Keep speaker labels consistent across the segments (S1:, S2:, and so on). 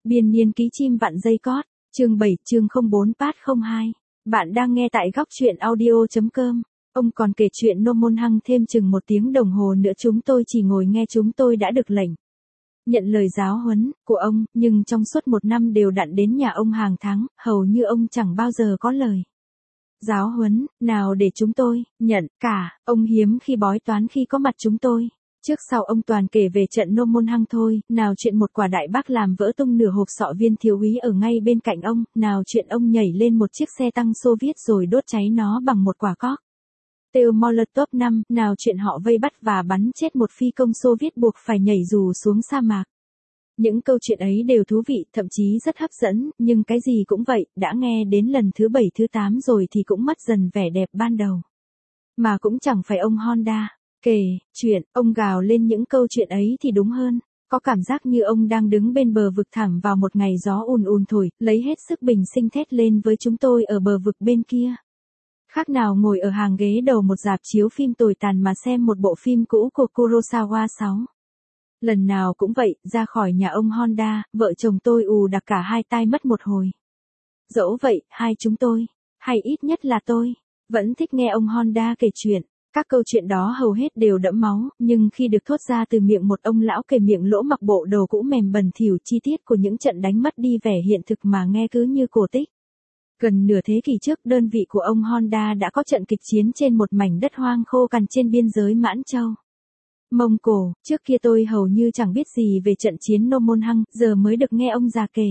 S1: Biên niên ký chim vặn dây cót, chương 7 chương 04 part 02. Bạn đang nghe tại góc truyện audio.com. Ông còn kể chuyện Nô Môn Hăng thêm chừng 1 tiếng đồng hồ nữa chúng tôi chỉ ngồi nghe chúng tôi đã được lệnh. Nhận lời giáo huấn của ông, nhưng trong suốt 1 năm đều đặn đến nhà ông hàng tháng, hầu như ông chẳng bao giờ có lời giáo huấn nào để chúng tôi nhận cả. Ông hiếm khi bói toán khi có mặt chúng tôi. Trước sau ông toàn kể về trận Nô Môn Hăng thôi, nào chuyện một quả đại bác làm vỡ tung nửa hộp sọ viên thiếu úy ở ngay bên cạnh ông, nào chuyện ông nhảy lên một chiếc xe tăng Xô Viết rồi đốt cháy nó bằng một quả cóc têu Molotov 5, nào chuyện họ vây bắt và bắn chết một phi công Xô Viết buộc phải nhảy dù xuống sa mạc. Những câu chuyện ấy đều thú vị, thậm chí rất hấp dẫn, nhưng cái gì cũng vậy, đã nghe đến lần thứ 7 thứ 8 rồi thì cũng mất dần vẻ đẹp ban đầu. Mà cũng chẳng phải ông Honda kể chuyện, ông gào lên những câu chuyện ấy thì đúng hơn. Có cảm giác như ông đang đứng bên bờ vực thẳm vào một ngày gió ùn ùn thổi, lấy hết sức bình sinh thét lên với chúng tôi ở bờ vực bên kia. Khác nào ngồi ở hàng ghế đầu một rạp chiếu phim tồi tàn mà xem một bộ phim cũ của Kurosawa 6. Lần nào cũng vậy, ra khỏi nhà ông Honda, vợ chồng tôi ù đặc cả hai tai mất một hồi. Dẫu vậy, hai chúng tôi, hay ít nhất là tôi, vẫn thích nghe ông Honda kể chuyện. Các câu chuyện đó hầu hết đều đẫm máu, nhưng khi được thốt ra từ miệng một ông lão kề miệng lỗ mặc bộ đồ cũ mềm bẩn thỉu, chi tiết của những trận đánh mất đi vẻ hiện thực mà nghe cứ như cổ tích. Gần nửa thế kỷ trước, đơn vị của ông Honda đã có trận kịch chiến trên một mảnh đất hoang khô cằn trên biên giới Mãn Châu, Mông Cổ. Trước kia tôi hầu như chẳng biết gì về trận chiến Nô Môn Hăng, giờ mới được nghe ông già kể.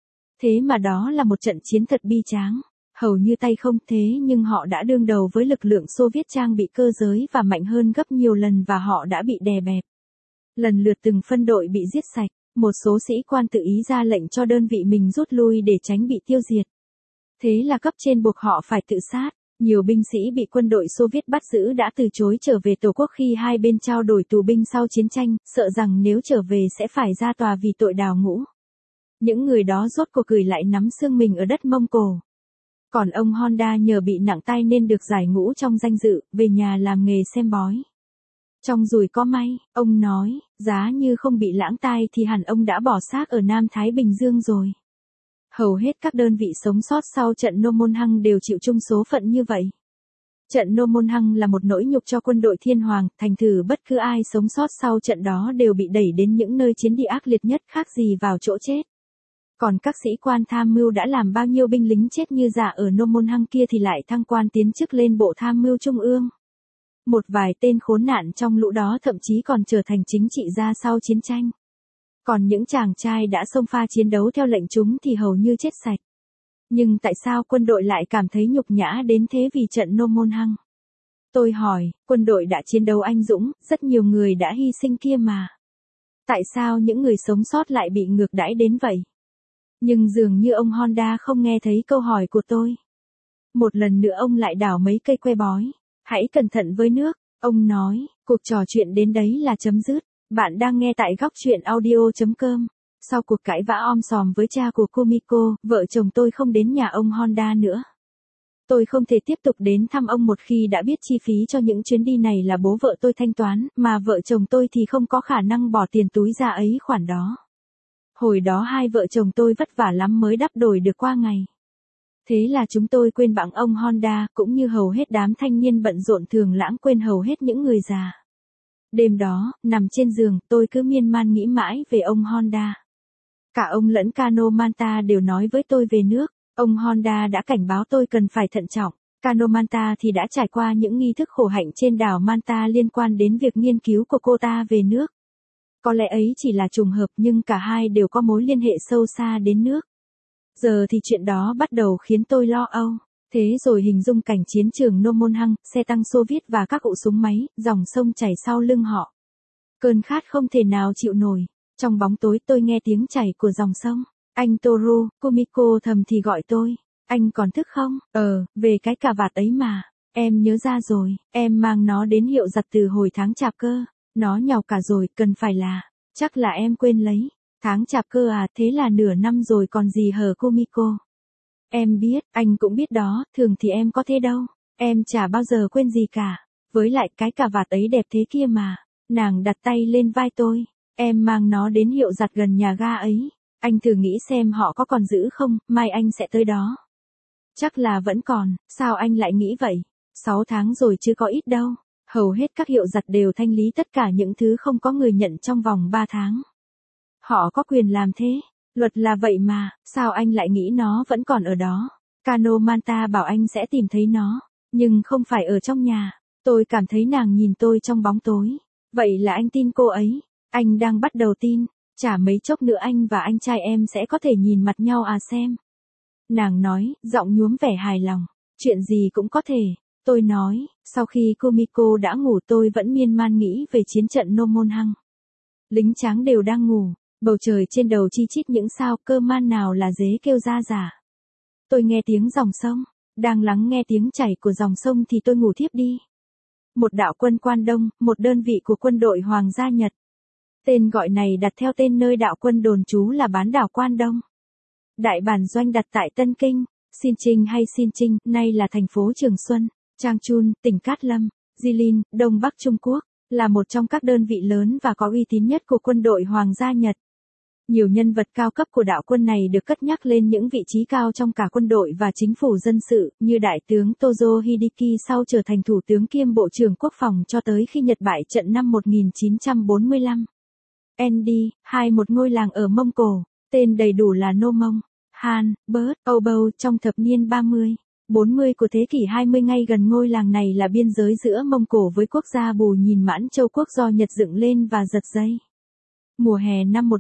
S1: Thế mà đó là một trận chiến thật bi tráng. Hầu như tay không, thế nhưng họ đã đương đầu với lực lượng Xô Viết trang bị cơ giới và mạnh hơn gấp nhiều lần và họ đã bị đè bẹp. Lần lượt từng phân đội bị giết sạch, một số sĩ quan tự ý ra lệnh cho đơn vị mình rút lui để tránh bị tiêu diệt. Thế là cấp trên buộc họ phải tự sát. Nhiều binh sĩ bị quân đội Xô Viết bắt giữ đã từ chối trở về Tổ quốc khi hai bên trao đổi tù binh sau chiến tranh, sợ rằng nếu trở về sẽ phải ra tòa vì tội đào ngũ. Những người đó rốt cuộc gửi lại nắm xương mình ở đất Mông Cổ. Còn ông Honda nhờ bị nặng tay nên được giải ngũ trong danh dự, về nhà làm nghề xem bói. Trong rủi có may, ông nói, giá như không bị lãng tai thì hẳn ông đã bỏ xác ở Nam Thái Bình Dương rồi. Hầu hết các đơn vị sống sót sau trận Nô Môn Hăng đều chịu chung số phận như vậy. Trận Nô Môn Hăng là một nỗi nhục cho quân đội Thiên Hoàng, thành thử bất cứ ai sống sót sau trận đó đều bị đẩy đến những nơi chiến đi ác liệt nhất, khác gì vào chỗ chết. Còn các sĩ quan tham mưu đã làm bao nhiêu binh lính chết như giả ở Nô Môn Hăng kia thì lại thăng quan tiến chức lên Bộ Tham mưu Trung ương. Một vài tên khốn nạn trong lũ đó thậm chí còn trở thành chính trị gia sau chiến tranh. Còn những chàng trai đã xông pha chiến đấu theo lệnh chúng thì hầu như chết sạch. Nhưng tại sao quân đội lại cảm thấy nhục nhã đến thế vì trận Nô Môn Hăng? Tôi hỏi, quân đội đã chiến đấu anh dũng, rất nhiều người đã hy sinh kia mà. Tại sao những người sống sót lại bị ngược đãi đến vậy? Nhưng dường như ông Honda không nghe thấy câu hỏi của tôi. Một lần nữa ông lại đảo mấy cây que bói. Hãy cẩn thận với nước, ông nói, cuộc trò chuyện đến đấy là chấm dứt. Bạn đang nghe tại góc truyện audio.com. Sau cuộc cãi vã om sòm với cha của Kumiko, vợ chồng tôi không đến nhà ông Honda nữa. Tôi không thể tiếp tục đến thăm ông một khi đã biết chi phí cho những chuyến đi này là bố vợ tôi thanh toán, mà vợ chồng tôi thì không có khả năng bỏ tiền túi ra ấy khoản đó. Hồi đó hai vợ chồng tôi vất vả lắm mới đắp đổi được qua ngày. Thế là chúng tôi quên bẵng ông Honda, cũng như hầu hết đám thanh niên bận rộn thường lãng quên hầu hết những người già. Đêm đó, nằm trên giường, tôi cứ miên man nghĩ mãi về ông Honda. Cả ông lẫn Cano Manta đều nói với tôi về nước. Ông Honda đã cảnh báo tôi cần phải thận trọng. Cano Manta thì đã trải qua những nghi thức khổ hạnh trên đảo Manta liên quan đến việc nghiên cứu của cô ta về nước. Có lẽ ấy chỉ là trùng hợp nhưng cả hai đều có mối liên hệ sâu xa đến nước. Giờ thì chuyện đó bắt đầu khiến tôi lo âu. Thế rồi hình dung cảnh chiến trường Nô Môn Hăng, xe tăng Xô Viết và các ụ súng máy, dòng sông chảy sau lưng họ. Cơn khát không thể nào chịu nổi. Trong bóng tối tôi nghe tiếng chảy của dòng sông. Anh Toru, Kumiko thầm thì gọi tôi. Anh còn thức không? Về cái cà vạt ấy mà. Em nhớ ra rồi, em mang nó đến hiệu giặt từ hồi tháng Chạp cơ. Nó nhàu cả rồi, cần phải là. Chắc là em quên lấy. Tháng Chạp cơ à, thế là nửa năm rồi còn gì hờ Kumiko. Em biết, anh cũng biết đó, thường thì em có thế đâu. Em chả bao giờ quên gì cả. Với lại cái cà vạt ấy đẹp thế kia mà. Nàng đặt tay lên vai tôi. Em mang nó đến hiệu giặt gần nhà ga ấy. Anh thử nghĩ xem họ có còn giữ không, mai anh sẽ tới đó. Chắc là vẫn còn, sao anh lại nghĩ vậy? 6 tháng rồi chứ có ít đâu. Hầu hết các hiệu giặt đều thanh lý tất cả những thứ không có người nhận trong vòng 3 tháng. Họ có quyền làm thế. Luật là vậy mà, sao anh lại nghĩ nó vẫn còn ở đó? Kano Manta bảo anh sẽ tìm thấy nó, nhưng không phải ở trong nhà. Tôi cảm thấy nàng nhìn tôi trong bóng tối. Vậy là anh tin cô ấy. Anh đang bắt đầu tin. Chả mấy chốc nữa anh và anh trai em sẽ có thể nhìn mặt nhau à xem. Nàng nói, giọng nhuốm vẻ hài lòng. Chuyện gì cũng có thể. Tôi nói, sau khi Kumiko đã ngủ tôi vẫn miên man nghĩ về chiến trận Nomonhang. Lính tráng đều đang ngủ, bầu trời trên đầu chi chít những sao, cơ man nào là dế kêu ra giả. Tôi nghe tiếng dòng sông, đang lắng nghe tiếng chảy của dòng sông thì tôi ngủ thiếp đi. Một đạo quân Quan Đông, một đơn vị của quân đội Hoàng gia Nhật. Tên gọi này đặt theo tên nơi đạo quân đồn trú là bán đảo Quan Đông. Đại bản doanh đặt tại Tân Kinh, Sinching hay Sinching, nay là thành phố Trường Xuân, Changchun, tỉnh Cát Lâm, Jilin, Đông Bắc Trung Quốc, là một trong các đơn vị lớn và có uy tín nhất của quân đội Hoàng gia Nhật. Nhiều nhân vật cao cấp của đạo quân này được cất nhắc lên những vị trí cao trong cả quân đội và chính phủ dân sự, như Đại tướng Tojo Hideki sau trở thành thủ tướng kiêm Bộ trưởng Quốc phòng cho tới khi Nhật bại trận năm 1945. ND, một ngôi làng ở Mông Cổ, tên đầy đủ là Nô Mông, Han, Bớt, Âu Bâu trong thập niên 30, 40 của thế kỷ 20 ngay gần ngôi làng này là biên giới giữa Mông Cổ với quốc gia Bù Nhìn Mãn Châu Quốc do Nhật dựng lên và giật dây. Mùa hè năm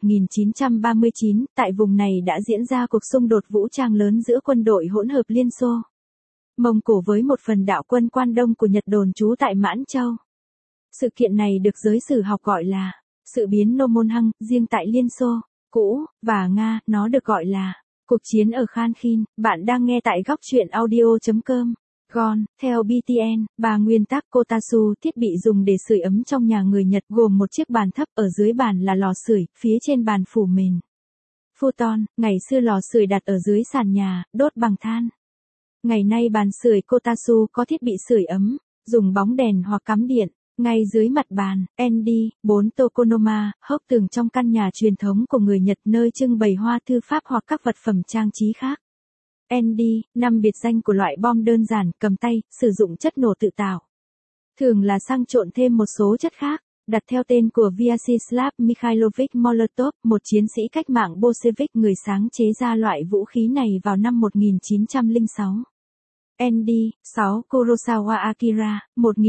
S1: 1939, tại vùng này đã diễn ra cuộc xung đột vũ trang lớn giữa quân đội hỗn hợp Liên Xô, Mông Cổ với một phần đạo quân Quan Đông của Nhật đồn trú tại Mãn Châu. Sự kiện này được giới sử học gọi là sự biến Nomonhang, riêng tại Liên Xô cũ và Nga, nó được gọi là cuộc chiến ở Khan Khin. Bạn đang nghe tại góc truyện audio.com. Gon, theo BTN, 3 nguyên tắc Kotatsu, thiết bị dùng để sưởi ấm trong nhà người Nhật gồm một chiếc bàn thấp, ở dưới bàn là lò sưởi, phía trên bàn phủ mền. Futon, ngày xưa lò sưởi đặt ở dưới sàn nhà, đốt bằng than. Ngày nay bàn sưởi Kotatsu có thiết bị sưởi ấm, dùng bóng đèn hoặc cắm điện. Ngay dưới mặt bàn, ND, 4 Tokonoma, hốc tường trong căn nhà truyền thống của người Nhật nơi trưng bày hoa thư pháp hoặc các vật phẩm trang trí khác. ND, 5 biệt danh của loại bom đơn giản, cầm tay, sử dụng chất nổ tự tạo. Thường là xăng trộn thêm một số chất khác, đặt theo tên của Vyacheslav Mikhailovich Molotov, một chiến sĩ cách mạng Bolshevik người sáng chế ra loại vũ khí này vào năm 1906. ND, 6 Kurosawa Akira,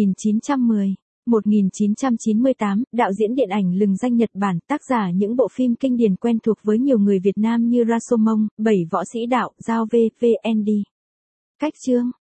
S1: 1910-1998, đạo diễn điện ảnh lừng danh Nhật Bản, tác giả những bộ phim kinh điển quen thuộc với nhiều người Việt Nam như Rashomon, 7 võ sĩ đạo, Giao V.V.N.D. Cách chương